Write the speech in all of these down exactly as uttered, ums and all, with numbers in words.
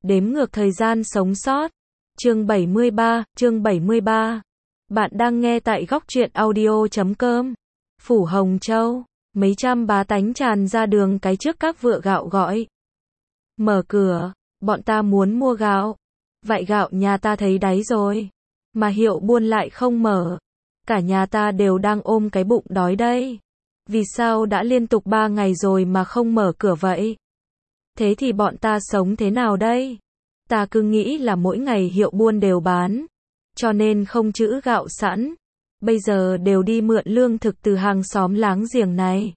Đếm ngược thời gian sống sót. Chương bảy mươi ba, chương bảy mươi ba. Bạn đang nghe tại góc truyện audio chấm com. Phủ Hồng Châu, mấy trăm bá tánh tràn ra đường cái trước các vựa gạo gọi. Mở cửa, bọn ta muốn mua gạo. Vậy gạo nhà ta thấy đáy rồi. Mà hiệu buôn lại không mở. Cả nhà ta đều đang ôm cái bụng đói đây. Vì sao đã liên tục ba ngày rồi mà không mở cửa vậy? Thế thì bọn ta sống thế nào đây? Ta cứ nghĩ là mỗi ngày hiệu buôn đều bán, cho nên không trữ gạo sẵn. Bây giờ đều đi mượn lương thực từ hàng xóm láng giềng này.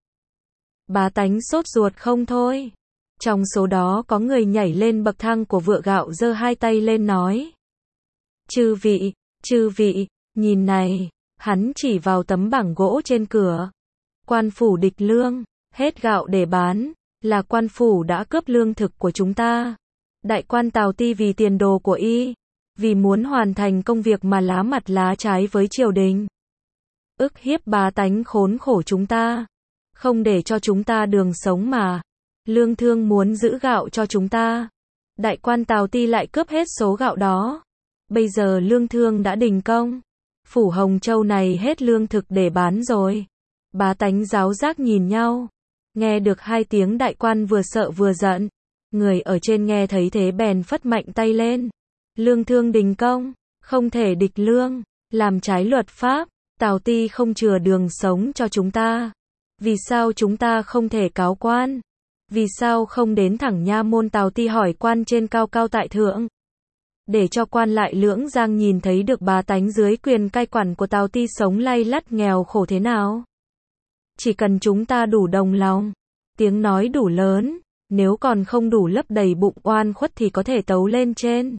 Bá tánh sốt ruột không thôi. Trong số đó có người nhảy lên bậc thang của vựa gạo giơ hai tay lên nói. Chư vị, chư vị, nhìn này, hắn chỉ vào tấm bảng gỗ trên cửa. Quan phủ địch lương, hết gạo để bán, là quan phủ đã cướp lương thực của chúng ta. Đại quan Tào Ti vì tiền đồ của y, vì muốn hoàn thành công việc mà lá mặt lá trái với triều đình. Ức hiếp bá tánh khốn khổ chúng ta, không để cho chúng ta đường sống mà. Lương thương muốn giữ gạo cho chúng ta. Đại quan Tào Ti lại cướp hết số gạo đó. Bây giờ lương thương đã đình công. Phủ Hồng Châu này hết lương thực để bán rồi. Bá tánh giáo giác nhìn nhau. Nghe được hai tiếng đại quan vừa sợ vừa giận. Người ở trên nghe thấy thế bèn phất mạnh tay lên. Lương thương đình công, không thể địch lương, làm trái luật pháp. Tào Ti không chừa đường sống cho chúng ta. Vì sao chúng ta không thể cáo quan? Vì sao không đến thẳng nha môn Tào Ti hỏi quan trên cao cao tại thượng? Để cho quan lại Lưỡng Giang nhìn thấy được bá tánh dưới quyền cai quản của Tào Ti sống lay lắt nghèo khổ thế nào. Chỉ cần chúng ta đủ đồng lòng, tiếng nói đủ lớn, nếu còn không đủ lấp đầy bụng oan khuất thì có thể tấu lên trên.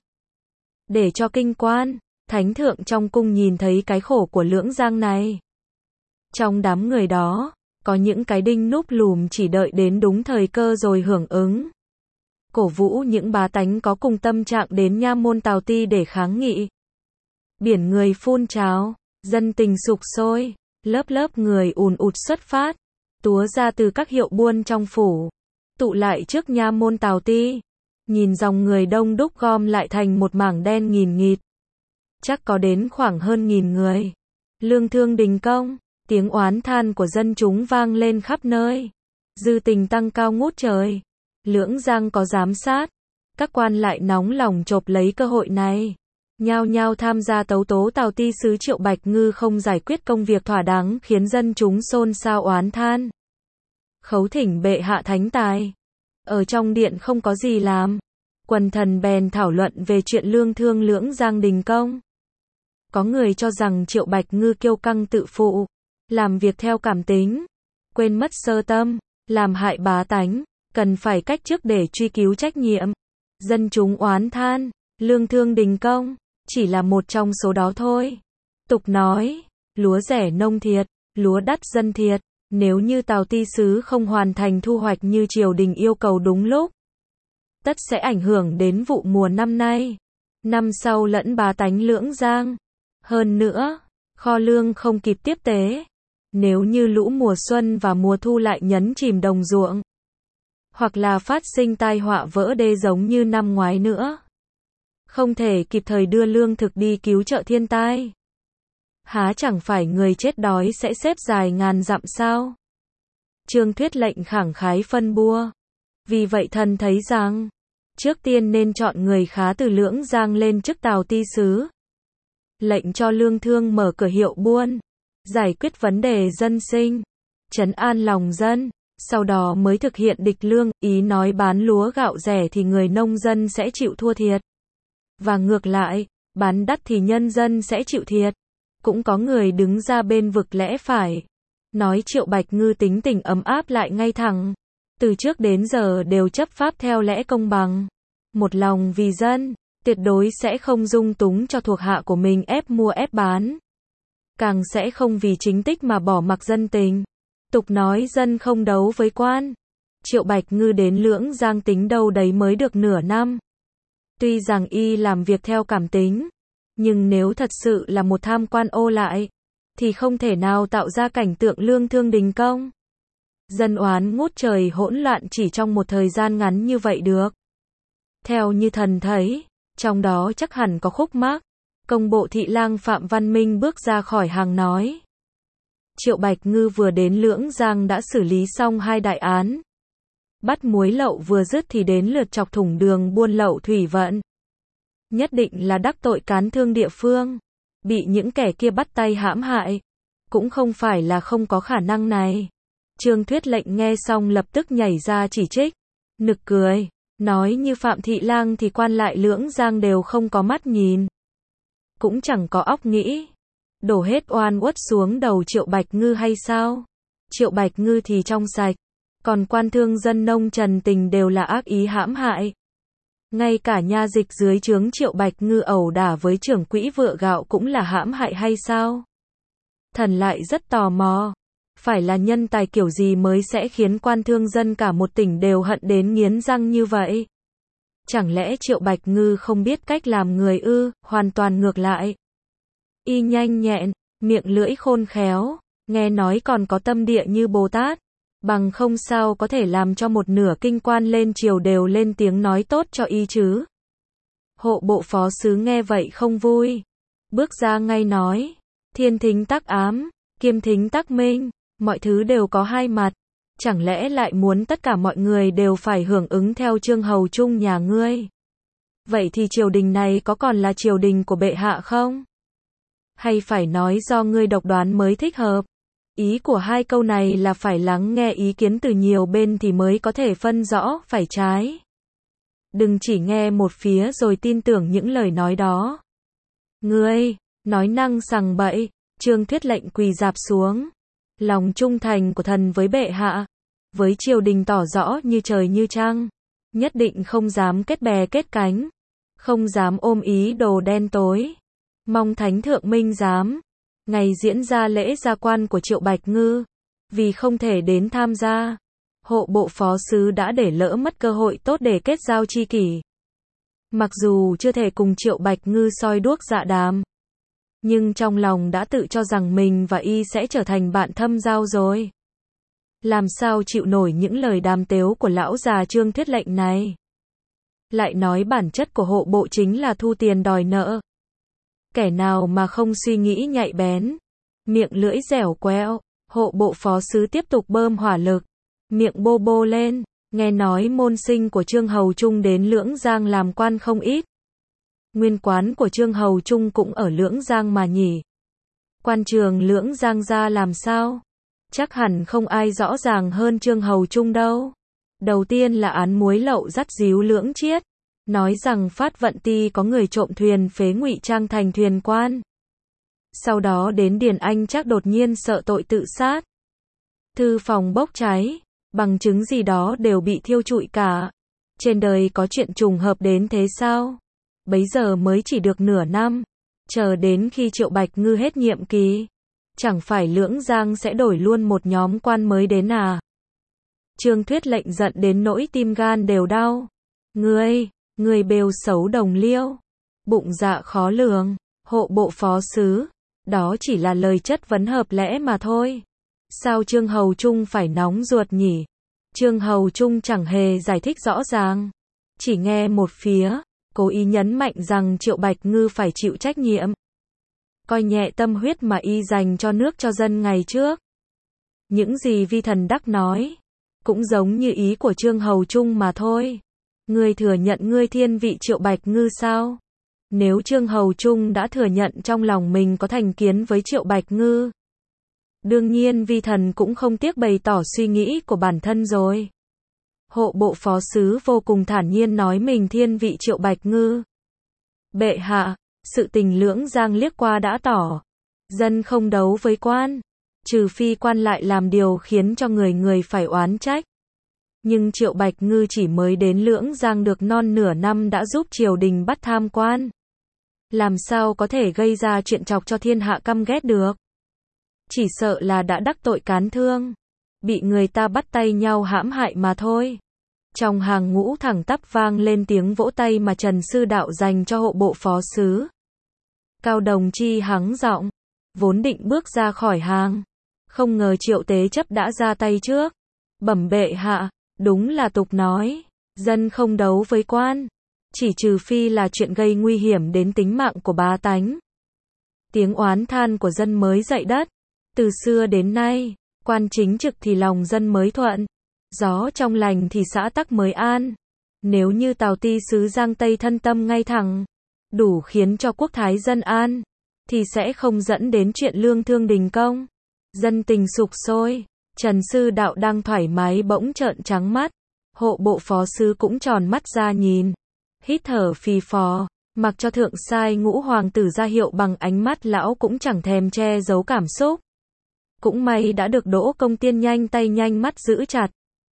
Để cho kinh quan, thánh thượng trong cung nhìn thấy cái khổ của Lưỡng Giang này. Trong đám người đó, có những cái đinh núp lùm chỉ đợi đến đúng thời cơ rồi hưởng ứng. Cổ vũ những bá tánh có cùng tâm trạng đến nha môn Tào Ti để kháng nghị. Biển người phun trào, dân tình sục sôi, lớp lớp người ùn ụt xuất phát, túa ra từ các hiệu buôn trong phủ, tụ lại trước nha môn Tào Ti. Nhìn dòng người đông đúc gom lại thành một mảng đen nghìn nghịt. Chắc có đến khoảng hơn nghìn người. Lương thương đình công, tiếng oán than của dân chúng vang lên khắp nơi. Dư tình tăng cao ngút trời. Lưỡng Giang có giám sát. Các quan lại nóng lòng chộp lấy cơ hội này. Nhao nhao tham gia tấu tố Tào Ti sứ Triệu Bạch Ngư không giải quyết công việc thỏa đáng khiến dân chúng xôn xao oán than. Khấu thỉnh bệ hạ thánh tài. Ở trong điện không có gì làm. Quần thần bèn thảo luận về chuyện lương thương Lưỡng Giang đình công. Có người cho rằng Triệu Bạch Ngư kiêu căng tự phụ, làm việc theo cảm tính, quên mất sơ tâm, làm hại bá tánh, cần phải cách chức để truy cứu trách nhiệm. Dân chúng oán than, lương thương đình công, chỉ là một trong số đó thôi. Tục nói, lúa rẻ nông thiệt, lúa đắt dân thiệt. Nếu như Tào Ti sứ không hoàn thành thu hoạch như triều đình yêu cầu đúng lúc, tất sẽ ảnh hưởng đến vụ mùa năm nay, năm sau lẫn bá tánh Lưỡng Giang. Hơn nữa, kho lương không kịp tiếp tế. Nếu như lũ mùa xuân và mùa thu lại nhấn chìm đồng ruộng, hoặc là phát sinh tai họa vỡ đê giống như năm ngoái nữa, không thể kịp thời đưa lương thực đi cứu trợ thiên tai, há chẳng phải người chết đói sẽ xếp dài ngàn dặm sao? Trương Thuyết lệnh khẳng khái phân bua. Vì vậy thần thấy rằng, trước tiên nên chọn người khá từ Lưỡng Giang lên chức Tào Ti sứ. Lệnh cho lương thương mở cửa hiệu buôn, giải quyết vấn đề dân sinh, trấn an lòng dân, sau đó mới thực hiện địch lương, ý nói bán lúa gạo rẻ thì người nông dân sẽ chịu thua thiệt. Và ngược lại, bán đắt thì nhân dân sẽ chịu thiệt. Cũng có người đứng ra bên vực lẽ phải, nói Triệu Bạch Ngư tính tình ấm áp lại ngay thẳng, từ trước đến giờ đều chấp pháp theo lẽ công bằng, một lòng vì dân, tuyệt đối sẽ không dung túng cho thuộc hạ của mình ép mua ép bán, càng sẽ không vì chính tích mà bỏ mặc dân tình. Tục nói dân không đấu với quan. Triệu Bạch Ngư đến Lưỡng Giang tính đâu đấy mới được nửa năm. Tuy rằng y làm việc theo cảm tính, nhưng nếu thật sự là một tham quan ô lại, thì không thể nào tạo ra cảnh tượng lương thương đình công. Dân oán ngút trời hỗn loạn chỉ trong một thời gian ngắn như vậy được. Theo như thần thấy, trong đó chắc hẳn có khúc mắc. Công bộ thị lang Phạm Văn Minh bước ra khỏi hàng nói. Triệu Bạch Ngư vừa đến Lưỡng Giang đã xử lý xong hai đại án. Bắt muối lậu vừa dứt thì đến lượt chọc thủng đường buôn lậu thủy vận. Nhất định là đắc tội cán thương địa phương. Bị những kẻ kia bắt tay hãm hại. Cũng không phải là không có khả năng này. Trương Thuyết Lệnh nghe xong lập tức nhảy ra chỉ trích. Nực cười. Nói như Phạm Thị Lang thì quan lại Lưỡng Giang đều không có mắt nhìn. Cũng chẳng có óc nghĩ. Đổ hết oan uất xuống đầu Triệu Bạch Ngư hay sao? Triệu Bạch Ngư thì trong sạch. Còn quan thương dân nông Trần Tình đều là ác ý hãm hại. Ngay cả nha dịch dưới trướng Triệu Bạch Ngư ẩu đả với trưởng quỹ vựa gạo cũng là hãm hại hay sao? Thần lại rất tò mò. Phải là nhân tài kiểu gì mới sẽ khiến quan thương dân cả một tỉnh đều hận đến nghiến răng như vậy? Chẳng lẽ Triệu Bạch Ngư không biết cách làm người ư? Hoàn toàn ngược lại. Y nhanh nhẹn, miệng lưỡi khôn khéo, nghe nói còn có tâm địa như Bồ Tát. Bằng không sao có thể làm cho một nửa kinh quan lên triều đều lên tiếng nói tốt cho y chứ. Hộ bộ phó sứ nghe vậy không vui. Bước ra ngay nói. Thiên thính tắc ám, kiêm thính tắc minh, mọi thứ đều có hai mặt. Chẳng lẽ lại muốn tất cả mọi người đều phải hưởng ứng theo Trương Hầu Trung nhà ngươi? Vậy thì triều đình này có còn là triều đình của bệ hạ không? Hay phải nói do ngươi độc đoán mới thích hợp? Ý của hai câu này là phải lắng nghe ý kiến từ nhiều bên thì mới có thể phân rõ phải trái. Đừng chỉ nghe một phía rồi tin tưởng những lời nói đó. Ngươi, nói năng sằng bậy, Trương Thuyết Lệnh quỳ rạp xuống. Lòng trung thành của thần với bệ hạ, với triều đình tỏ rõ như trời như trăng. Nhất định không dám kết bè kết cánh, không dám ôm ý đồ đen tối. Mong Thánh Thượng Minh giám. Ngày diễn ra lễ gia quan của Triệu Bạch Ngư, vì không thể đến tham gia, hộ bộ phó sứ đã để lỡ mất cơ hội tốt để kết giao tri kỷ. Mặc dù chưa thể cùng Triệu Bạch Ngư soi đuốc dạ đàm, nhưng trong lòng đã tự cho rằng mình và y sẽ trở thành bạn thâm giao rồi. Làm sao chịu nổi những lời đàm tếu của lão già Trương Thuyết Lệnh này? Lại nói bản chất của hộ bộ chính là thu tiền đòi nợ. Kẻ nào mà không suy nghĩ nhạy bén, miệng lưỡi dẻo quẹo, hộ bộ phó sứ tiếp tục bơm hỏa lực, miệng bô bô lên, nghe nói môn sinh của Trương Hầu Trung đến Lưỡng Giang làm quan không ít. Nguyên quán của Trương Hầu Trung cũng ở Lưỡng Giang mà nhỉ? Quan trường Lưỡng Giang ra làm sao? Chắc hẳn không ai rõ ràng hơn Trương Hầu Trung đâu. Đầu tiên là án muối lậu dắt díu Lưỡng Chiết. Nói rằng Phát Vận Ti có người trộm thuyền phế ngụy trang thành thuyền quan. Sau đó đến Điền Anh chắc đột nhiên sợ tội tự sát. Thư phòng bốc cháy, bằng chứng gì đó đều bị thiêu trụi cả. Trên đời có chuyện trùng hợp đến thế sao? Bấy giờ mới chỉ được nửa năm, chờ đến khi Triệu Bạch Ngư hết nhiệm kỳ, chẳng phải Lưỡng Giang sẽ đổi luôn một nhóm quan mới đến à? Trương Thuyết Lệnh giận đến nỗi tim gan đều đau. Ngươi, người bêu xấu đồng liêu, bụng dạ khó lường, hộ bộ phó sứ, đó chỉ là lời chất vấn hợp lẽ mà thôi. Sao Trương Hầu Trung phải nóng ruột nhỉ? Trương Hầu Trung chẳng hề giải thích rõ ràng, chỉ nghe một phía, cố ý nhấn mạnh rằng Triệu Bạch Ngư phải chịu trách nhiệm, coi nhẹ tâm huyết mà y dành cho nước cho dân ngày trước. Những gì vi thần đắc nói, cũng giống như ý của Trương Hầu Trung mà thôi. Ngươi thừa nhận ngươi thiên vị Triệu Bạch Ngư sao? Nếu Trương Hầu Trung đã thừa nhận trong lòng mình có thành kiến với Triệu Bạch Ngư, đương nhiên vi thần cũng không tiếc bày tỏ suy nghĩ của bản thân rồi. Hộ bộ phó sứ vô cùng thản nhiên nói mình thiên vị Triệu Bạch Ngư. Bệ hạ, sự tình Lưỡng Giang liếc qua đã tỏ, dân không đấu với quan, trừ phi quan lại làm điều khiến cho người người phải oán trách. Nhưng Triệu Bạch Ngư chỉ mới đến Lưỡng Giang được non nửa năm đã giúp triều đình bắt tham quan. Làm sao có thể gây ra chuyện chọc cho thiên hạ căm ghét được? Chỉ sợ là đã đắc tội cán thương, bị người ta bắt tay nhau hãm hại mà thôi. Trong hàng ngũ thẳng tắp vang lên tiếng vỗ tay mà Trần Sư Đạo dành cho hộ bộ phó sứ. Cao Đồng Chi hắng giọng, vốn định bước ra khỏi hàng, không ngờ Triệu Tế Chấp đã ra tay trước. Bẩm bệ hạ, đúng là tục nói, dân không đấu với quan, chỉ trừ phi là chuyện gây nguy hiểm đến tính mạng của bá tánh. Tiếng oán than của dân mới dậy đất. Từ xưa đến nay, quan chính trực thì lòng dân mới thuận, gió trong lành thì xã tắc mới an. Nếu như Tào Ti sứ Giang Tây thân tâm ngay thẳng, đủ khiến cho quốc thái dân an, thì sẽ không dẫn đến chuyện lương thương đình công. Dân tình sục sôi, Trần Sư Đạo đang thoải mái bỗng trợn trắng mắt, hộ bộ phó sứ cũng tròn mắt ra nhìn, hít thở phì phò, mặc cho thượng sai Ngũ hoàng tử ra hiệu bằng ánh mắt, lão cũng chẳng thèm che giấu cảm xúc. Cũng may đã được Đỗ Công Tiên nhanh tay nhanh mắt giữ chặt.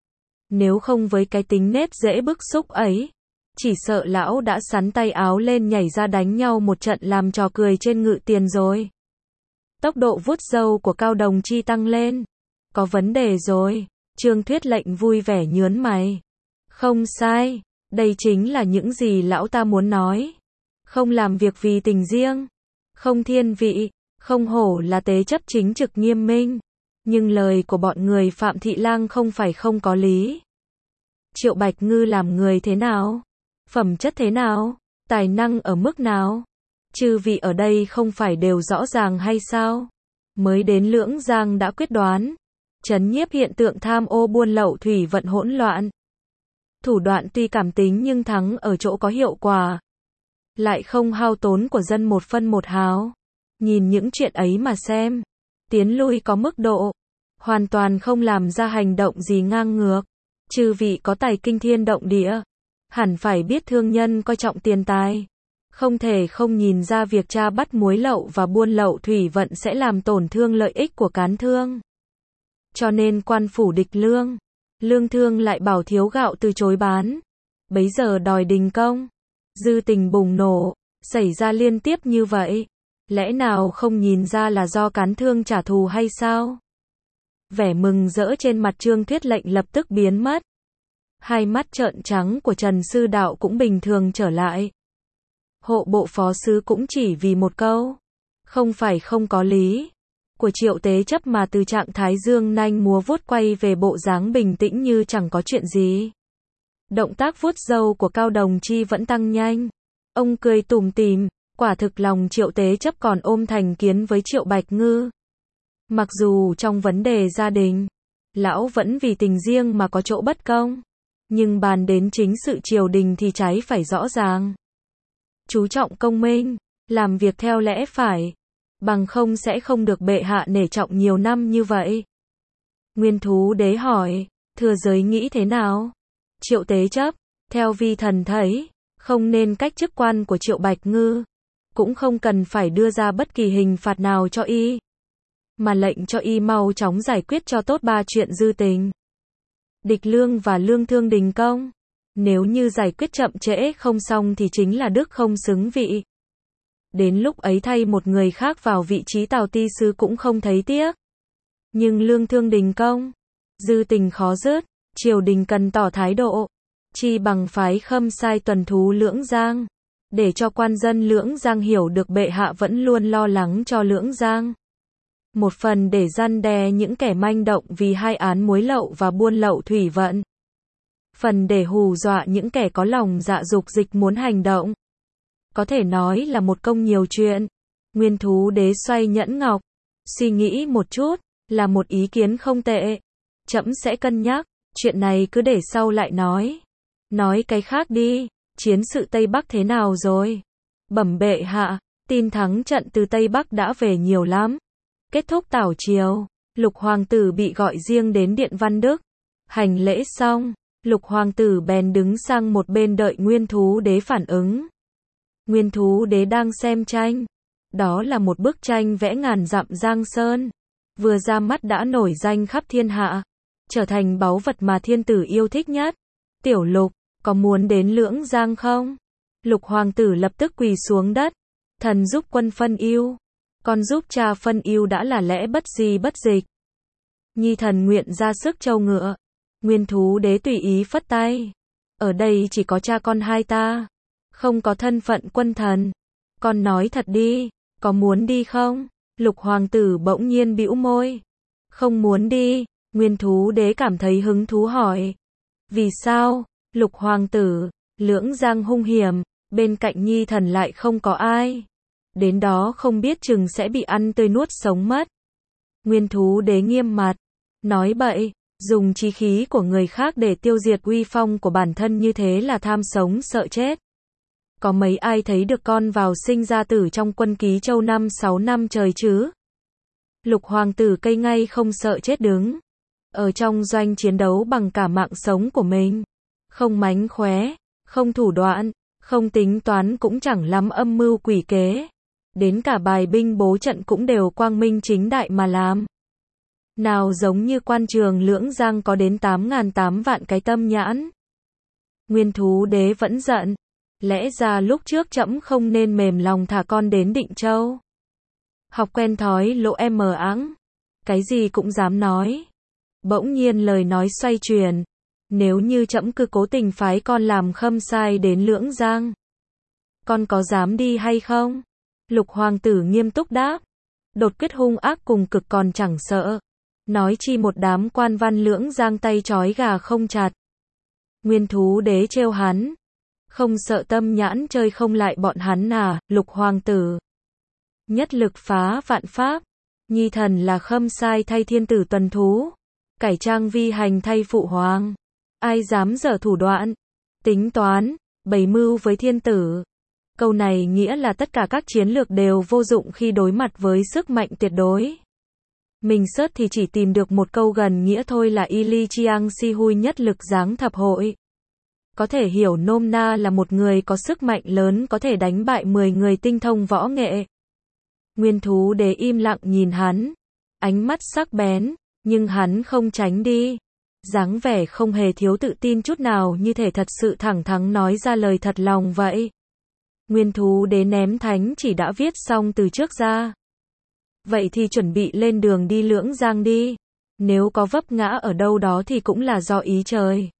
Nếu không với cái tính nết dễ bức xúc ấy, chỉ sợ lão đã sắn tay áo lên nhảy ra đánh nhau một trận làm trò cười trên ngự tiền rồi. Tốc độ vuốt râu của Cao Đồng Chi tăng lên. Có vấn đề rồi. Trương Thuyết Lệnh vui vẻ nhướng mày. Không sai, đây chính là những gì lão ta muốn nói. Không làm việc vì tình riêng, không thiên vị, không hổ là tế chấp chính trực nghiêm minh. Nhưng lời của bọn người Phạm Thị Lang không phải không có lý. Triệu Bạch Ngư làm người thế nào? Phẩm chất thế nào? Tài năng ở mức nào? Chư vị ở đây không phải đều rõ ràng hay sao? Mới đến Lưỡng Giang đã quyết đoán, trấn nhiếp hiện tượng tham ô buôn lậu thủy vận hỗn loạn. Thủ đoạn tuy cảm tính nhưng thắng ở chỗ có hiệu quả, lại không hao tốn của dân một phân một hào. Nhìn những chuyện ấy mà xem, tiến lui có mức độ, hoàn toàn không làm ra hành động gì ngang ngược. Chư vị có tài kinh thiên động địa, hẳn phải biết thương nhân coi trọng tiền tài. Không thể không nhìn ra việc tra bắt muối lậu và buôn lậu thủy vận sẽ làm tổn thương lợi ích của cán thương. Cho nên quan phủ địch lương, lương thương lại bảo thiếu gạo từ chối bán. Bấy giờ đòi đình công, dư tình bùng nổ, xảy ra liên tiếp như vậy. Lẽ nào không nhìn ra là do cán thương trả thù hay sao? Vẻ mừng rỡ trên mặt Trương Thuyết Lệnh lập tức biến mất. Hai mắt trợn trắng của Trần Sư Đạo cũng bình thường trở lại. Hộ bộ phó sứ cũng chỉ vì một câu, không phải không có lý, của Triệu Tế Chấp mà từ trạng thái dương nanh múa vuốt quay về bộ dáng bình tĩnh như chẳng có chuyện gì. Động tác vuốt râu của Cao Đồng Chi vẫn tăng nhanh. Ông cười tủm tỉm, quả thực lòng Triệu Tế Chấp còn ôm thành kiến với Triệu Bạch Ngư. Mặc dù trong vấn đề gia đình, lão vẫn vì tình riêng mà có chỗ bất công, nhưng bàn đến chính sự triều đình thì trái phải rõ ràng. Chú trọng công minh, làm việc theo lẽ phải, bằng không sẽ không được bệ hạ nể trọng nhiều năm như vậy. Nguyên Thú Đế hỏi, thừa giới nghĩ thế nào? Triệu Tế Chấp, theo vi thần thấy, không nên cách chức quan của Triệu Bạch Ngư, cũng không cần phải đưa ra bất kỳ hình phạt nào cho y, mà lệnh cho y mau chóng giải quyết cho tốt ba chuyện dư tình, địch lương và lương thương đình công. Nếu như giải quyết chậm trễ không xong thì chính là đức không xứng vị. Đến lúc ấy thay một người khác vào vị trí Tào Ti sứ cũng không thấy tiếc. Nhưng lương thương đình công, dư tình khó dứt, triều đình cần tỏ thái độ, chi bằng phái Khâm sai tuần thú Lưỡng Giang, để cho quan dân Lưỡng Giang hiểu được bệ hạ vẫn luôn lo lắng cho Lưỡng Giang. Một phần để răn đe những kẻ manh động vì hai án muối lậu và buôn lậu thủy vận. Phần để hù dọa những kẻ có lòng dạ dục dịch muốn hành động. Có thể nói là một công nhiều chuyện. Nguyên Thú Đế xoay nhẫn ngọc, suy nghĩ một chút, là một ý kiến không tệ. Trẫm sẽ cân nhắc, chuyện này cứ để sau lại nói. Nói cái khác đi, chiến sự Tây Bắc thế nào rồi? Bẩm bệ hạ, tin thắng trận từ Tây Bắc đã về nhiều lắm. Kết thúc tảo triều, Lục hoàng tử bị gọi riêng đến Điện Văn Đức. Hành lễ xong, Lục hoàng tử bèn đứng sang một bên đợi Nguyên Thú Đế phản ứng. Nguyên Thú Đế đang xem tranh. Đó là một bức tranh vẽ ngàn dặm Giang Sơn. Vừa ra mắt đã nổi danh khắp thiên hạ, trở thành báu vật mà thiên tử yêu thích nhất. Tiểu Lục, có muốn đến Lưỡng Giang không? Lục hoàng tử lập tức quỳ xuống đất. Thần giúp quân phân ưu, con giúp cha phân ưu đã là lẽ bất di bất dịch. Nhi thần nguyện ra sức trâu ngựa. Nguyên Thú Đế tùy ý phất tay. Ở đây chỉ có cha con hai ta, không có thân phận quân thần. Con nói thật đi, có muốn đi không? Lục hoàng tử bỗng nhiên bĩu môi. Không muốn đi. Nguyên Thú Đế cảm thấy hứng thú hỏi. Vì sao? Lục hoàng tử, Lưỡng Giang hung hiểm, bên cạnh Nhi Thần lại không có ai. Đến đó không biết chừng sẽ bị ăn tươi nuốt sống mất. Nguyên Thú Đế nghiêm mặt, nói bậy, dùng chí khí của người khác để tiêu diệt uy phong của bản thân như thế là tham sống sợ chết. Có mấy ai thấy được con vào sinh ra tử trong quân Ký Châu năm sáu năm trời chứ? Lục hoàng tử cây ngay không sợ chết đứng. Ở trong doanh chiến đấu bằng cả mạng sống của mình. Không mánh khóe, không thủ đoạn, không tính toán cũng chẳng lắm âm mưu quỷ kế. Đến cả bài binh bố trận cũng đều quang minh chính đại mà làm. Nào giống như quan trường Lưỡng Giang có đến tám ngàn tám vạn cái tâm nhãn. Nguyên Thú Đế vẫn giận. Lẽ ra lúc trước trẫm không nên mềm lòng thả con đến Định Châu. Học quen thói lỗ em mờ áng. Cái gì cũng dám nói. Bỗng nhiên lời nói xoay chuyển. Nếu như trẫm cứ cố tình phái con làm khâm sai đến Lưỡng Giang, con có dám đi hay không? Lục hoàng tử nghiêm túc đáp. Đột quyết hung ác cùng cực còn chẳng sợ. Nói chi một đám quan văn Lưỡng Giang tay trói gà không chặt. Nguyên Thú Đế trêu hắn. Không sợ tâm nhãn chơi không lại bọn hắn à, Lục hoàng tử. Nhất lực phá vạn pháp. Nhi Thần là khâm sai thay thiên tử tuần thú. Cải trang vi hành thay phụ hoàng. Ai dám dở thủ đoạn, tính toán, bày mưu với thiên tử. Câu này nghĩa là tất cả các chiến lược đều vô dụng khi đối mặt với sức mạnh tuyệt đối. Mình search thì chỉ tìm được một câu gần nghĩa thôi là Ili Chiang Si Hui nhất lực giáng thập hội. Có thể hiểu nôm na là một người có sức mạnh lớn có thể đánh bại mười người tinh thông võ nghệ. Nguyên Thú Đế im lặng nhìn hắn, ánh mắt sắc bén, nhưng hắn không tránh đi. Dáng vẻ không hề thiếu tự tin chút nào, như thể thật sự thẳng thắn nói ra lời thật lòng vậy. Nguyên Thú Đế ném thánh chỉ đã viết xong từ trước ra. Vậy thì chuẩn bị lên đường đi Lưỡng Giang đi. Nếu có vấp ngã ở đâu đó thì cũng là do ý trời.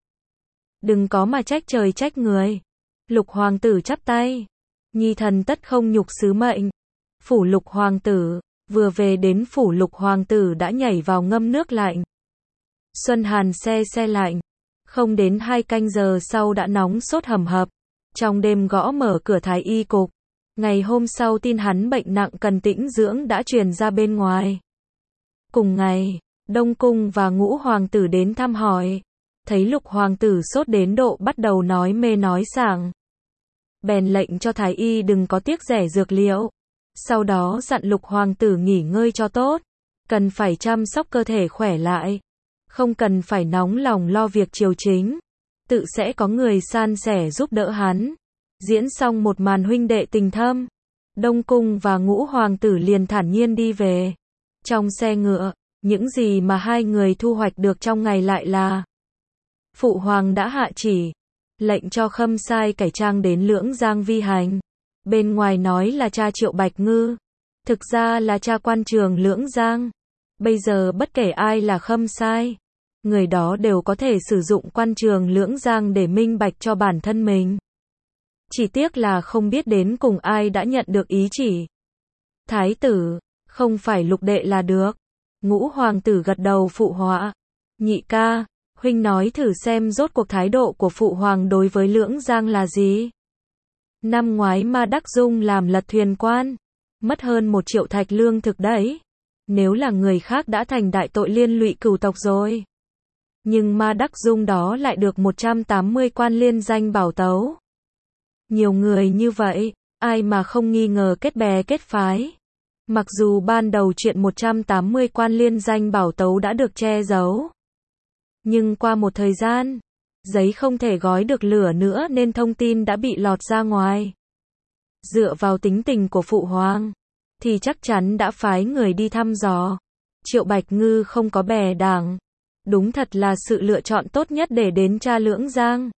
Đừng có mà trách trời trách người. Lục hoàng tử chắp tay. Nhi Thần tất không nhục sứ mệnh. Phủ Lục hoàng tử. Vừa về đến phủ Lục hoàng tử đã nhảy vào ngâm nước lạnh. Xuân hàn se se lạnh. Không đến hai canh giờ sau đã nóng sốt hầm hập. Trong đêm gõ mở cửa thái y cục. Ngày hôm sau tin hắn bệnh nặng cần tĩnh dưỡng đã truyền ra bên ngoài. Cùng ngày, Đông Cung và Ngũ hoàng tử đến thăm hỏi. Thấy Lục hoàng tử sốt đến độ bắt đầu nói mê nói sảng. Bèn lệnh cho thái y đừng có tiếc rẻ dược liệu. Sau đó dặn Lục hoàng tử nghỉ ngơi cho tốt. Cần phải chăm sóc cơ thể khỏe lại. Không cần phải nóng lòng lo việc triều chính. Tự sẽ có người san sẻ giúp đỡ hắn. Diễn xong một màn huynh đệ tình thâm. Đông Cung và Ngũ hoàng tử liền thản nhiên đi về. Trong xe ngựa, những gì mà hai người thu hoạch được trong ngày lại là Phụ hoàng đã hạ chỉ. Lệnh cho khâm sai cải trang đến Lưỡng Giang vi hành. Bên ngoài nói là cha Triệu Bạch Ngư. Thực ra là cha quan trường Lưỡng Giang. Bây giờ bất kể ai là khâm sai, người đó đều có thể sử dụng quan trường Lưỡng Giang để minh bạch cho bản thân mình. Chỉ tiếc là không biết đến cùng ai đã nhận được ý chỉ. Thái tử, không phải Lục đệ là được. Ngũ hoàng tử gật đầu phụ họa. Nhị ca, huynh nói thử xem rốt cuộc thái độ của phụ hoàng đối với Lưỡng Giang là gì. Năm ngoái Ma Đắc Dung làm lật thuyền quan, mất hơn một triệu thạch lương thực đấy. Nếu là người khác đã thành đại tội liên lụy cửu tộc rồi. Nhưng Ma Đắc Dung đó lại được một trăm tám mươi quan liên danh bảo tấu. Nhiều người như vậy, ai mà không nghi ngờ kết bè kết phái. Mặc dù ban đầu chuyện một trăm tám mươi quan liên danh bảo tấu đã được che giấu. Nhưng qua một thời gian, giấy không thể gói được lửa nữa nên thông tin đã bị lọt ra ngoài. Dựa vào tính tình của phụ hoàng, thì chắc chắn đã phái người đi thăm dò. Triệu Bạch Ngư không có bè đảng. Đúng thật là sự lựa chọn tốt nhất để đến tra Lưỡng Giang.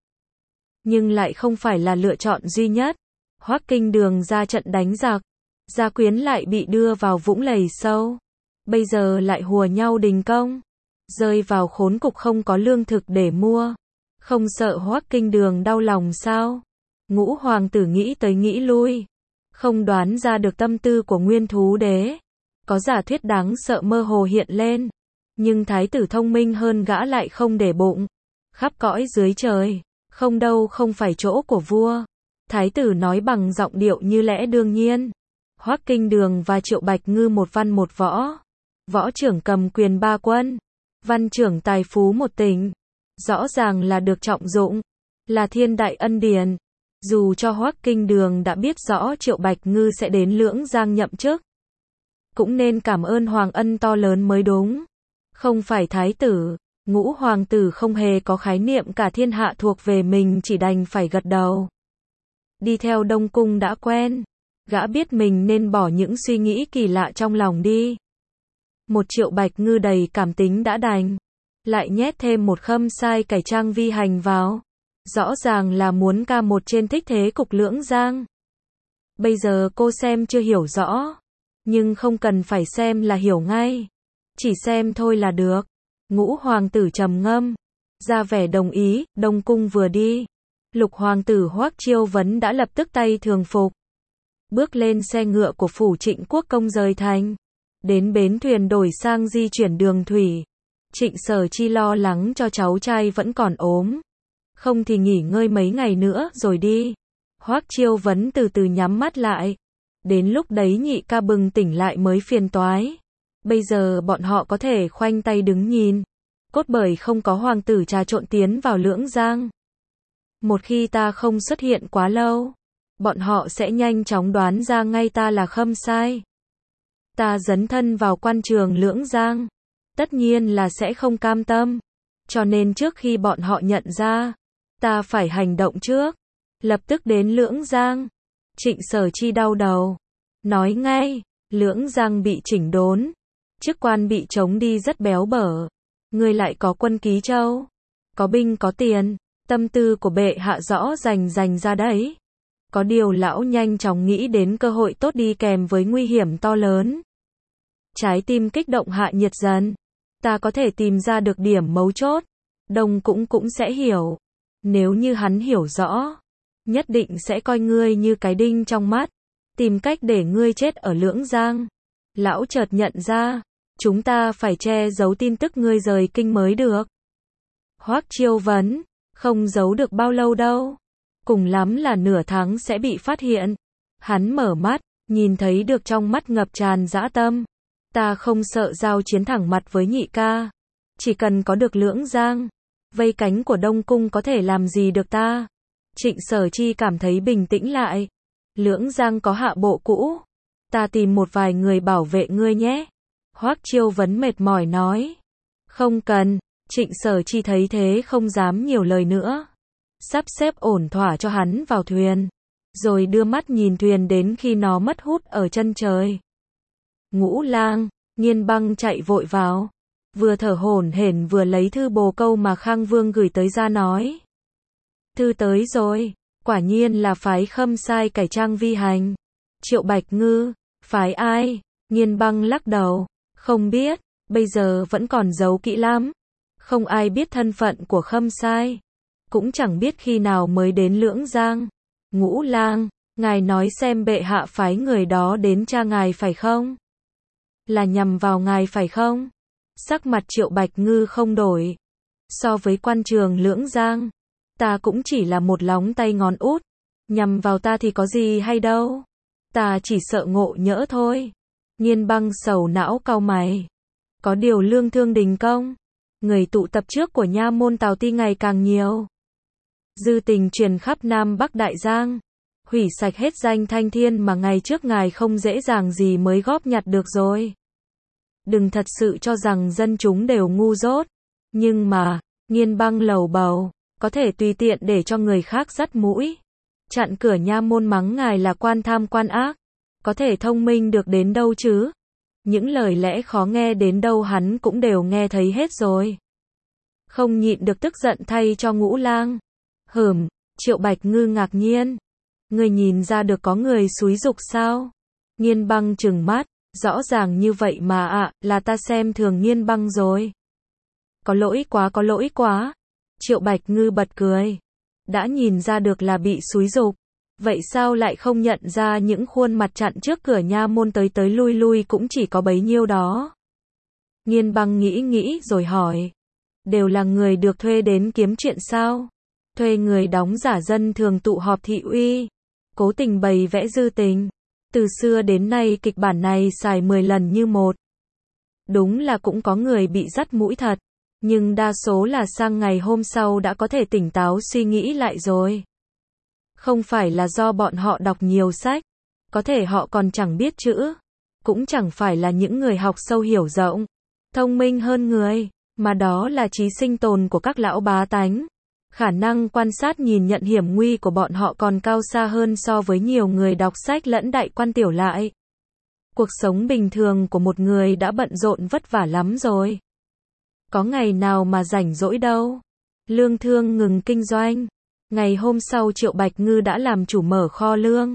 Nhưng lại không phải là lựa chọn duy nhất. Hoắc Kinh Đường ra trận đánh giặc. Gia Quyến lại bị đưa vào vũng lầy sâu. Bây giờ lại hùa nhau đình công. Rơi vào khốn cục không có lương thực để mua. Không sợ Hoắc Kinh Đường đau lòng sao? Ngũ hoàng tử nghĩ tới nghĩ lui. Không đoán ra được tâm tư của Nguyên Thú Đế. Có giả thuyết đáng sợ mơ hồ hiện lên. Nhưng thái tử thông minh hơn gã lại không để bụng. Khắp cõi dưới trời, Không đâu, không phải chỗ của vua. Thái tử nói bằng giọng điệu như lẽ đương nhiên. Hoắc Kinh Đường và Triệu Bạch Ngư một văn một võ. Võ trưởng cầm quyền ba quân. Văn trưởng tài phú một tỉnh. Rõ ràng là được trọng dụng. Là thiên đại ân điển. Dù cho Hoắc Kinh Đường đã biết rõ Triệu Bạch Ngư sẽ đến Lưỡng Giang nhậm chức, cũng nên cảm ơn hoàng ân to lớn mới đúng. Không phải thái tử, ngũ hoàng tử không hề có khái niệm cả thiên hạ thuộc về mình, chỉ đành phải gật đầu. Đi theo Đông Cung đã quen, gã biết mình nên bỏ những suy nghĩ kỳ lạ trong lòng đi. Một Triệu Bạch Ngư đầy cảm tính đã đành, lại nhét thêm một Khâm Sai cải trang vi hành vào. Rõ ràng là muốn ca một trên thích thế cục Lưỡng Giang. Bây giờ cô xem chưa hiểu rõ, nhưng không cần phải xem là hiểu ngay. Chỉ xem thôi là được. Ngũ hoàng tử trầm ngâm, ra vẻ đồng ý. Đông Cung vừa đi, Lục hoàng tử Hoắc Chiêu Vấn đã lập tức tay thường phục, bước lên xe ngựa của phủ Trịnh Quốc công rời thành, đến bến thuyền đổi sang di chuyển đường thủy. Trịnh Sở Chi lo lắng cho cháu trai vẫn còn ốm, không thì nghỉ ngơi mấy ngày nữa rồi đi. Hoắc Chiêu Vấn từ từ nhắm mắt lại. Đến lúc đấy nhị ca bừng tỉnh lại mới phiền toái. Bây giờ bọn họ có thể khoanh tay đứng nhìn, cốt bởi không có hoàng tử trà trộn tiến vào Lưỡng Giang. Một khi ta không xuất hiện quá lâu, bọn họ sẽ nhanh chóng đoán ra ngay ta là Khâm Sai. Ta dấn thân vào quan trường Lưỡng Giang, tất nhiên là sẽ không cam tâm. Cho nên trước khi bọn họ nhận ra, ta phải hành động trước, lập tức đến Lưỡng Giang. Trịnh Sở Chi đau đầu, nói ngay, Lưỡng Giang bị chỉnh đốn, chức quan bị chống đi rất béo bở. Ngươi lại có quân ký châu, có binh có tiền, tâm tư của bệ hạ rõ rành rành ra đấy. Có điều lão nhanh chóng nghĩ đến cơ hội tốt đi kèm với nguy hiểm to lớn. Trái tim kích động hạ nhiệt dần. Ta có thể tìm ra được điểm mấu chốt, Đông cũng cũng sẽ hiểu. Nếu như hắn hiểu rõ, nhất định sẽ coi ngươi như cái đinh trong mắt, tìm cách để ngươi chết ở Lưỡng Giang. Lão chợt nhận ra, chúng ta phải che giấu tin tức ngươi rời kinh mới được. Hoắc Chiêu Vấn, không giấu được bao lâu đâu. Cùng lắm là nửa tháng sẽ bị phát hiện. Hắn mở mắt, nhìn thấy được trong mắt ngập tràn dã tâm. Ta không sợ giao chiến thẳng mặt với nhị ca. Chỉ cần có được Lưỡng Giang, vây cánh của Đông Cung có thể làm gì được ta. Trịnh Sở Chi cảm thấy bình tĩnh lại. Lưỡng Giang có hạ bộ cũ, ta tìm một vài người bảo vệ ngươi nhé. Hoắc Chiêu Vấn mệt mỏi nói. Không cần. Trịnh Sở Chi thấy thế không dám nhiều lời nữa. Sắp xếp ổn thỏa cho hắn vào thuyền, rồi đưa mắt nhìn thuyền đến khi nó mất hút ở chân trời. Ngũ Lang, Nghiên Băng chạy vội vào, vừa thở hổn hển vừa lấy thư bồ câu mà Khang Vương gửi tới ra nói. Thư tới rồi, quả nhiên là phái Khâm Sai cải trang vi hành. Triệu Bạch Ngư, phái ai? Nghiên Băng lắc đầu, không biết, bây giờ vẫn còn giấu kỹ lắm. Không ai biết thân phận của Khâm Sai, cũng chẳng biết khi nào mới đến Lưỡng Giang. Ngũ Lang, ngài nói xem bệ hạ phái người đó đến tra ngài phải không? Là nhằm vào ngài phải không? Sắc mặt Triệu Bạch Ngư không đổi. So với quan trường Lưỡng Giang, ta cũng chỉ là một lóng tay ngón út. Nhằm vào ta thì có gì hay đâu. Ta chỉ sợ ngộ nhỡ thôi. Nghiên Băng sầu não cau mày. Có điều Lương Thương Đình công, người tụ tập trước của nha môn Tào Ti ngày càng nhiều. Dư tình truyền khắp Nam Bắc Đại Giang, hủy sạch hết danh thanh thiên mà ngày trước ngài không dễ dàng gì mới góp nhặt được rồi. Đừng thật sự cho rằng dân chúng đều ngu dốt. Nhưng mà, Nghiên Băng lầu bầu, có thể tùy tiện để cho người khác dắt mũi, chặn cửa nha môn mắng ngài là quan tham quan ác. Có thể thông minh được đến đâu chứ? Những lời lẽ khó nghe đến đâu hắn cũng đều nghe thấy hết rồi. Không nhịn được tức giận thay cho Ngũ Lang. Hừm, Triệu Bạch Ngư ngạc nhiên. Người nhìn ra được có người xúi giục sao? Nghiên Băng trừng mắt, rõ ràng như vậy mà ạ, à, là ta xem thường Nghiên Băng rồi. Có lỗi quá có lỗi quá. Triệu Bạch Ngư bật cười. Đã nhìn ra được là bị xúi giục, vậy sao lại không nhận ra những khuôn mặt chặn trước cửa nha môn tới tới lui lui cũng chỉ có bấy nhiêu đó? Nghiên Băng nghĩ nghĩ rồi hỏi. Đều là người được thuê đến kiếm chuyện sao? thuê người đóng giả dân thường tụ họp thị uy, cố tình bày vẽ dư tình. Từ xưa đến nay kịch bản này xài mười lần như một. Đúng là cũng có người bị dắt mũi thật, nhưng đa số là sang ngày hôm sau đã có thể tỉnh táo suy nghĩ lại rồi. Không phải là do bọn họ đọc nhiều sách, có thể họ còn chẳng biết chữ, cũng chẳng phải là những người học sâu hiểu rộng, thông minh hơn người, mà đó là trí sinh tồn của các lão bá tánh. Khả năng quan sát nhìn nhận hiểm nguy của bọn họ còn cao xa hơn so với nhiều người đọc sách lẫn đại quan tiểu lại. Cuộc sống bình thường của một người đã bận rộn vất vả lắm rồi. Có ngày nào mà rảnh rỗi đâu. Lương Thương ngừng kinh doanh. Ngày hôm sau Triệu Bạch Ngư đã làm chủ mở kho lương,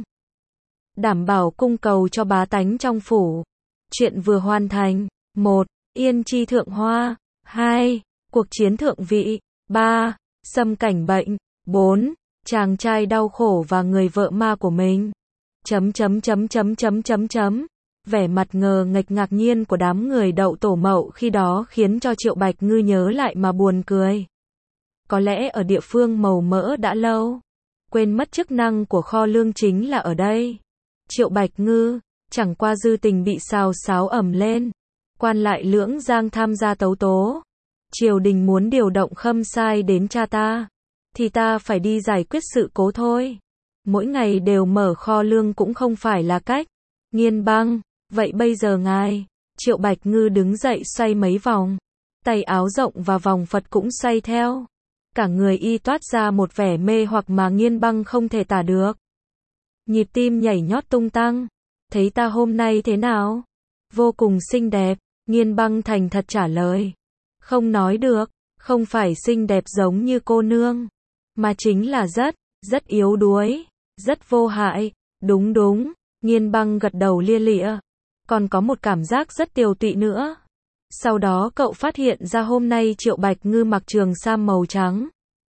đảm bảo cung cầu cho bá tánh trong phủ. Chuyện vừa hoàn thành. một. Yên chi thượng hoa. hai. Cuộc chiến thượng vị. ba. Xâm cảnh bệnh. bốn. Chàng trai đau khổ và người vợ ma của mình. Chấm chấm chấm chấm chấm chấm chấm. Vẻ mặt ngờ nghệch ngạc nhiên của đám người đậu tổ mậu khi đó khiến cho Triệu Bạch Ngư nhớ lại mà buồn cười. Có lẽ ở địa phương màu mỡ đã lâu, quên mất chức năng của kho lương chính là ở đây. Triệu Bạch Ngư, chẳng qua dư tình bị xào xáo ẩm lên. Quan lại Lưỡng Giang tham gia tấu tố. Triều đình muốn điều động Khâm Sai đến cha ta, thì ta phải đi giải quyết sự cố thôi. Mỗi ngày đều mở kho lương cũng không phải là cách. Nghiên Băng, vậy bây giờ ngài? Triệu Bạch Ngư đứng dậy xoay mấy vòng, tay áo rộng và vòng Phật cũng xoay theo. Cả người y toát ra một vẻ mê hoặc mà Nghiên Băng không thể tả được. Nhịp tim nhảy nhót tung tăng. Thấy ta hôm nay thế nào? Vô cùng xinh đẹp. Nghiên Băng thành thật trả lời. Không nói được, không phải xinh đẹp giống như cô nương, mà chính là rất, rất yếu đuối, rất vô hại. Đúng đúng, Nghiên Băng gật đầu lia lịa. Còn có một cảm giác rất tiều tụy nữa. Sau đó cậu phát hiện ra hôm nay Triệu Bạch Ngư mặc trường sam màu trắng.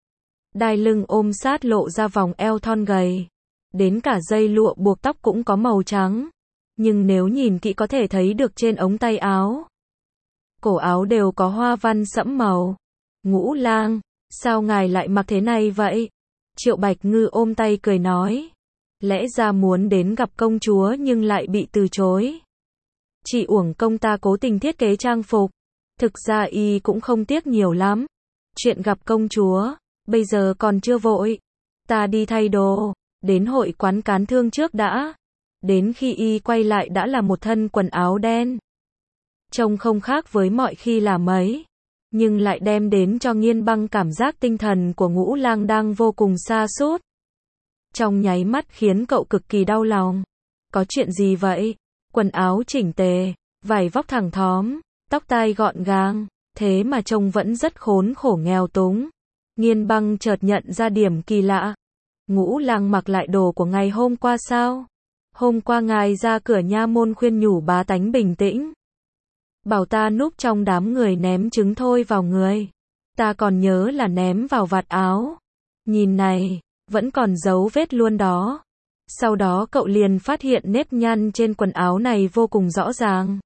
Đai lưng ôm sát lộ ra vòng eo thon gầy. Đến cả dây lụa buộc tóc cũng có màu trắng. Nhưng nếu nhìn kỹ có thể thấy được trên ống tay áo, cổ áo đều có hoa văn sẫm màu. Ngũ Lang, sao ngài lại mặc thế này vậy? Triệu Bạch Ngư ôm tay cười nói. Lẽ ra muốn đến gặp công chúa nhưng lại bị từ chối. Chỉ uổng công ta cố tình thiết kế trang phục. Thực ra y cũng không tiếc nhiều lắm. Chuyện gặp công chúa, bây giờ còn chưa vội. Ta đi thay đồ, đến hội quán cán thương trước đã. Đến khi y quay lại đã là một thân quần áo đen. Trông không khác với mọi khi là mấy, nhưng lại đem đến cho Nghiên Băng cảm giác tinh thần của Ngũ Lang đang vô cùng sa sút. Trong nháy mắt khiến cậu cực kỳ đau lòng. Có chuyện gì vậy? Quần áo chỉnh tề, vải vóc thẳng thóm, tóc tai gọn gàng, thế mà trông vẫn rất khốn khổ nghèo túng. Nghiên Băng chợt nhận ra điểm kỳ lạ. Ngũ Lang mặc lại đồ của ngày hôm qua sao? Hôm qua ngài ra cửa nha môn khuyên nhủ bá tánh bình tĩnh, bảo ta núp trong đám người ném trứng thôi vào người. Ta còn nhớ là ném vào vạt áo. Nhìn này, vẫn còn dấu vết luôn đó. Sau đó cậu liền phát hiện nếp nhăn trên quần áo này vô cùng rõ ràng.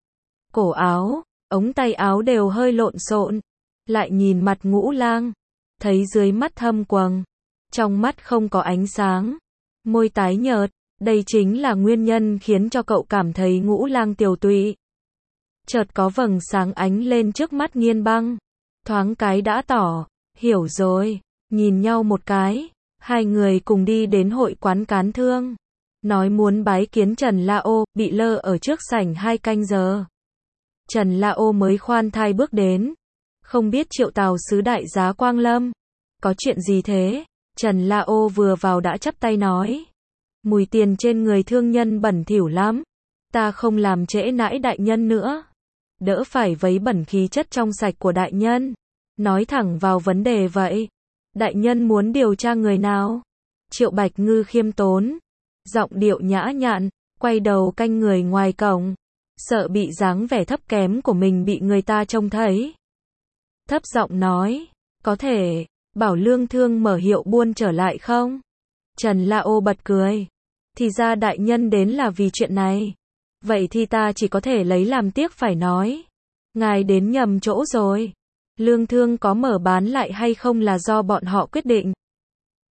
Cổ áo, ống tay áo đều hơi lộn xộn. Lại nhìn mặt Ngũ Lang, thấy dưới mắt thâm quầng, trong mắt không có ánh sáng, môi tái nhợt. Đây chính là nguyên nhân khiến cho cậu cảm thấy Ngũ Lang tiều tụy. Chợt có vầng sáng ánh lên trước mắt Nghiên Băng. Thoáng cái đã tỏ, hiểu rồi. Nhìn nhau một cái, hai người cùng đi đến hội quán cán thương. Nói muốn bái kiến Trần La Ô, bị lơ ở trước sảnh hai canh giờ. Trần La Ô mới khoan thai bước đến. Không biết Triệu Tào sứ đại giá Quang Lâm. Có chuyện gì thế? Trần La Ô vừa vào đã chắp tay nói. Mùi tiền trên người thương nhân bẩn thỉu lắm. Ta không làm trễ nãi đại nhân nữa. Đỡ phải vấy bẩn khí chất trong sạch của đại nhân. Nói thẳng vào vấn đề vậy. Đại nhân muốn điều tra người nào? Triệu Bạch Ngư khiêm tốn, giọng điệu nhã nhặn, quay đầu canh người ngoài cổng. Sợ bị dáng vẻ thấp kém của mình bị người ta trông thấy. Thấp giọng nói, có thể, bảo Lương Thương mở hiệu buôn trở lại không? Trần La Ô bật cười. Thì ra đại nhân đến là vì chuyện này. Vậy thì ta chỉ có thể lấy làm tiếc phải nói. Ngài đến nhầm chỗ rồi. Lương Thương có mở bán lại hay không là do bọn họ quyết định.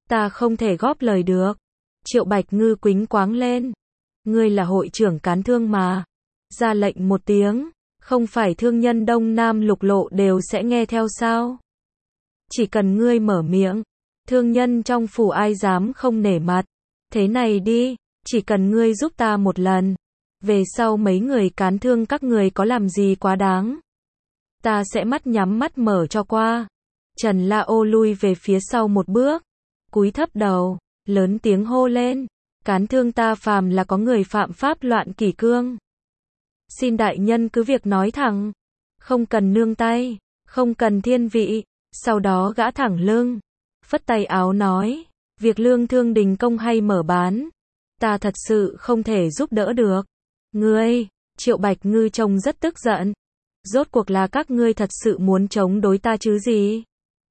Ta không thể góp lời được. Triệu Bạch Ngư quính quáng lên. Ngươi là hội trưởng cán thương mà. Ra lệnh một tiếng, không phải thương nhân Đông Nam lục lộ đều sẽ nghe theo sao? Chỉ cần ngươi mở miệng, thương nhân trong phủ ai dám không nể mặt. Thế này đi, chỉ cần ngươi giúp ta một lần, về sau mấy người cán thương các người có làm gì quá đáng, ta sẽ mắt nhắm mắt mở cho qua. Trần Lao lui về phía sau một bước, cúi thấp đầu, lớn tiếng hô lên, cán thương ta phàm là có người phạm pháp loạn kỷ cương. Xin đại nhân cứ việc nói thẳng, không cần nương tay, không cần thiên vị. Sau đó gã thẳng lưng, phất tay áo nói, việc lương thương đình công hay mở bán, ta thật sự không thể giúp đỡ được. Ngươi, Triệu Bạch Ngư trông rất tức giận. Rốt cuộc là các ngươi thật sự muốn chống đối ta chứ gì?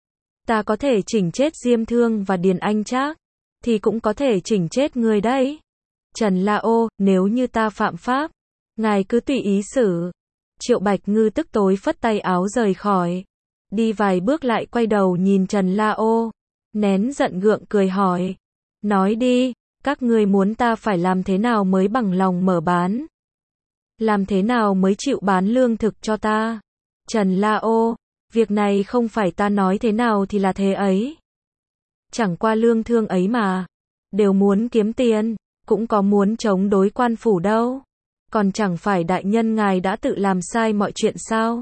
Ta có thể chỉnh chết Diêm Thương và Điền Anh Trác, thì cũng có thể chỉnh chết ngươi đấy. Trần Lao, nếu như ta phạm pháp, ngài cứ tùy ý xử. Triệu Bạch Ngư tức tối phất tay áo rời khỏi. Đi vài bước lại quay đầu nhìn Trần Lao, nén giận gượng cười hỏi. Nói đi, các ngươi muốn ta phải làm thế nào mới bằng lòng mở bán? Làm thế nào mới chịu bán lương thực cho ta? Trần Lao, việc này không phải ta nói thế nào thì là thế ấy. Chẳng qua lương thương ấy mà, đều muốn kiếm tiền, cũng có muốn chống đối quan phủ đâu. Còn chẳng phải đại nhân ngài đã tự làm sai mọi chuyện sao?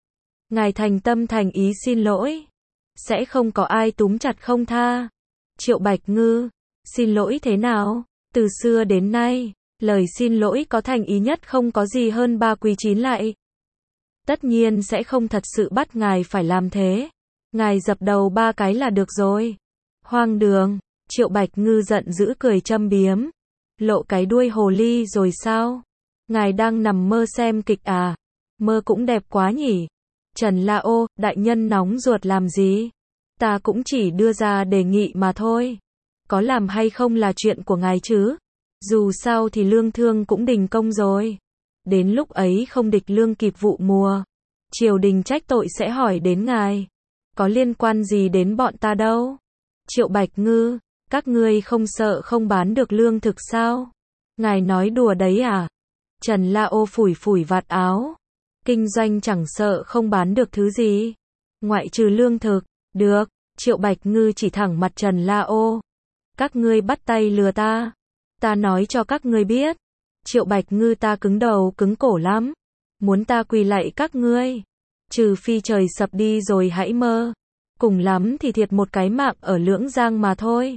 Ngài thành tâm thành ý xin lỗi, sẽ không có ai túm chặt không tha. Triệu Bạch Ngư, xin lỗi thế nào? Từ xưa đến nay, lời xin lỗi có thành ý nhất không có gì hơn ba quý chín lạy. Tất nhiên sẽ không thật sự bắt ngài phải làm thế. Ngài dập đầu ba cái là được rồi. Hoang đường, Triệu Bạch Ngư giận dữ cười châm biếm. Lộ cái đuôi hồ ly rồi sao? Ngài đang nằm mơ xem kịch à? Mơ cũng đẹp quá nhỉ? Trần Lao, đại nhân nóng ruột làm gì? Ta cũng chỉ đưa ra đề nghị mà thôi. Có làm hay không là chuyện của ngài chứ? Dù sao thì lương thương cũng đình công rồi. Đến lúc ấy không địch lương kịp vụ mùa, triều đình trách tội sẽ hỏi đến ngài. Có liên quan gì đến bọn ta đâu? Triệu Bạch Ngư, các ngươi không sợ không bán được lương thực sao? Ngài nói đùa đấy à? Trần Lao phủi phủi vạt áo. Kinh doanh chẳng sợ không bán được thứ gì, ngoại trừ lương thực. Được, Triệu Bạch Ngư chỉ thẳng mặt Trần Lao. Các ngươi bắt tay lừa ta. Ta nói cho các ngươi biết, Triệu Bạch Ngư ta cứng đầu cứng cổ lắm. Muốn ta quỳ lạy các ngươi, trừ phi trời sập đi rồi hãy mơ. Cùng lắm thì thiệt một cái mạng ở Lưỡng Giang mà thôi.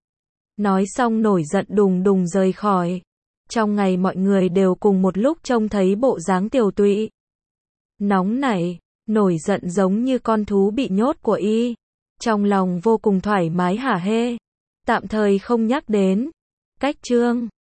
Nói xong nổi giận đùng đùng rời khỏi. Trong ngày mọi người đều cùng một lúc trông thấy bộ dáng tiều tụy, nóng nảy, nổi giận giống như con thú bị nhốt của y. Trong lòng vô cùng thoải mái hả hê. Tạm thời không nhắc đến. Cách chương